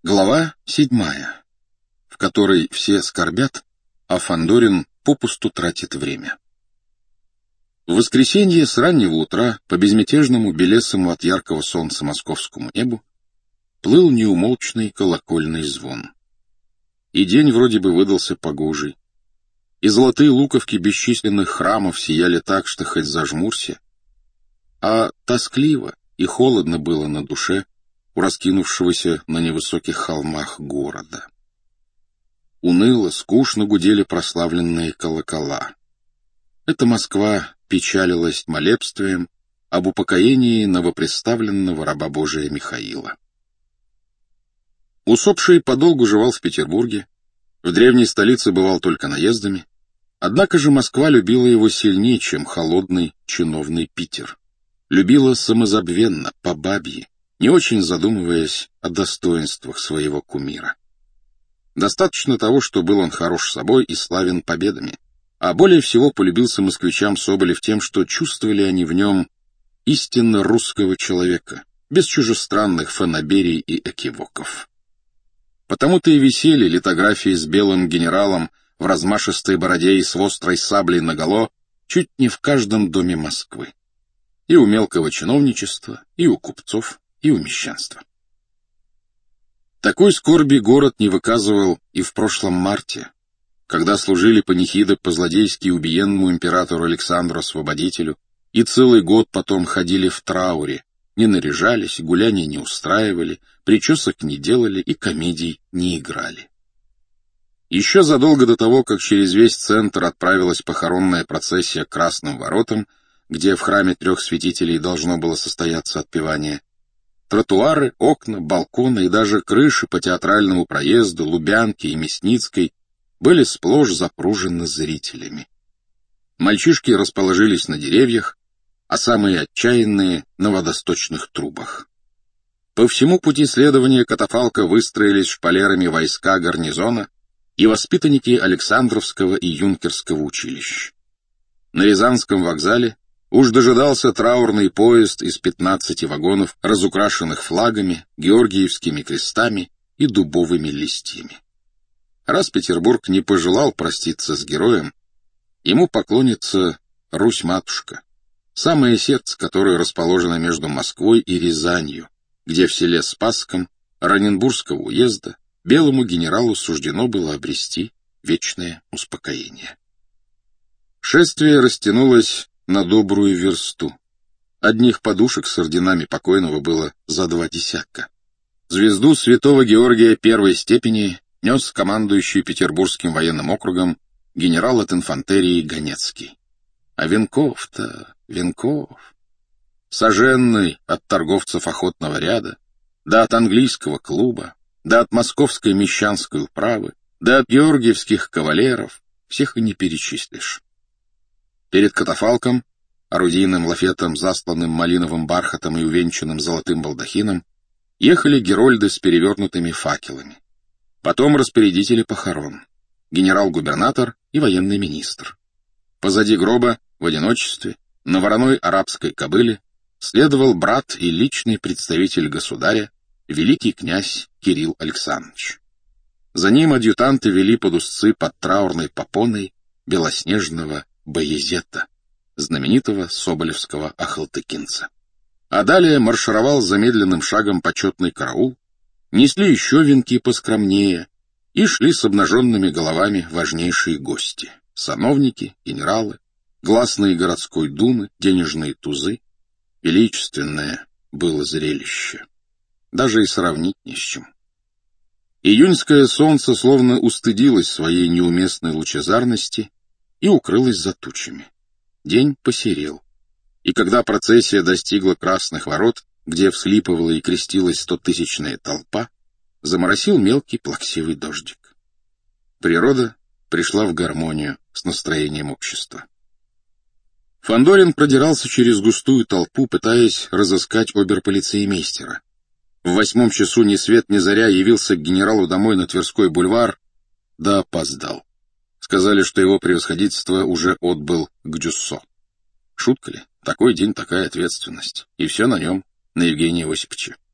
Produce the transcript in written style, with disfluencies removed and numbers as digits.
Глава 7, в которой все скорбят, а Фандорин попусту тратит время. В воскресенье с раннего утра по безмятежному, белесому от яркого солнца московскому небу плыл неумолчный колокольный звон. И день вроде бы выдался погожий, и золотые луковки бесчисленных храмов сияли так, что хоть зажмурься, а тоскливо и холодно было на душе у раскинувшегося на невысоких холмах города. Уныло, скучно гудели прославленные колокола. Эта Москва печалилась молебствием об упокоении новоприставленного раба Божия Михаила. Усопший подолгу жевал в Петербурге, в древней столице бывал только наездами, однако же Москва любила его сильнее, чем холодный чиновный Питер. Любила самозабвенно, по бабье, не очень задумываясь о достоинствах своего кумира. Достаточно того, что был он хорош собой и славен победами, а более всего полюбился москвичам Соболев тем, что чувствовали они в нем истинно русского человека, без чужестранных фанаберий и экивоков. Потому-то и висели литографии с белым генералом в размашистой бороде и с острой саблей наголо чуть не в каждом доме Москвы. И у мелкого чиновничества, и у купцов, и у мещанства. Такой скорби город не выказывал и в прошлом марте, когда служили панихиды по-злодейски убиенному императору Александру Освободителю, и целый год потом ходили в трауре, не наряжались, гуляний не устраивали, причесок не делали и комедий не играли. Еще задолго до того, как через весь центр отправилась похоронная процессия к Красным воротам, где в храме трех святителей должно было состояться отпевание, тротуары, окна, балконы и даже крыши по театральному проезду, Лубянке и Мясницкой были сплошь запружены зрителями. Мальчишки расположились на деревьях, а самые отчаянные — на водосточных трубах. По всему пути следования катафалка выстроились шпалерами войска гарнизона и воспитанники Александровского и Юнкерского училищ. На Рязанском вокзале уж дожидался траурный поезд из 15 вагонов, разукрашенных флагами, георгиевскими крестами и дубовыми листьями. Раз Петербург не пожелал проститься с героем, ему поклонится Русь-матушка, самое сердце которой расположено между Москвой и Рязанью, где в селе Спасском Раненбургского уезда белому генералу суждено было обрести вечное успокоение. Шествие растянулось на добрую версту. Одних подушек с орденами покойного было за 2 десятка. Звезду святого Георгия первой степени нес командующий Петербургским военным округом генерал от инфантерии Ганецкий. А венков-то, венков, соженный от торговцев охотного ряда, да от английского клуба, да от московской мещанской управы, да от георгиевских кавалеров, всех и не перечислишь. Перед катафалком, орудийным лафетом, засланным малиновым бархатом и увенчанным золотым балдахином, ехали герольды с перевернутыми факелами. Потом распорядители похорон, генерал-губернатор и военный министр. Позади гроба, в одиночестве, на вороной арабской кобыле, следовал брат и личный представитель государя, великий князь Кирилл Александрович. За ним адъютанты вели под узцы под траурной попоной белоснежного Баязета, знаменитого соболевского ахалтыкинца. А далее маршировал замедленным шагом почетный караул, несли еще венки поскромнее и шли с обнаженными головами важнейшие гости — сановники, генералы, гласные городской думы, денежные тузы. Величественное было зрелище. Даже и сравнить не с чем. Июньское солнце словно устыдилось своей неуместной лучезарности и укрылось за тучами. День посерел, и когда процессия достигла Красных ворот, где вслипывала и крестилась 100-тысячная толпа, заморосил мелкий плаксивый дождик. Природа пришла в гармонию с настроением общества. Фандорин продирался через густую толпу, пытаясь разыскать оберполицеймейстера. В 8 часу ни свет ни заря явился к генералу домой на Тверской бульвар, да опоздал. Сказали, что его превосходительство уже отбыл к Дюссо. Шутка ли? Такой день, такая ответственность. И все на нем, на Евгении Осиповиче.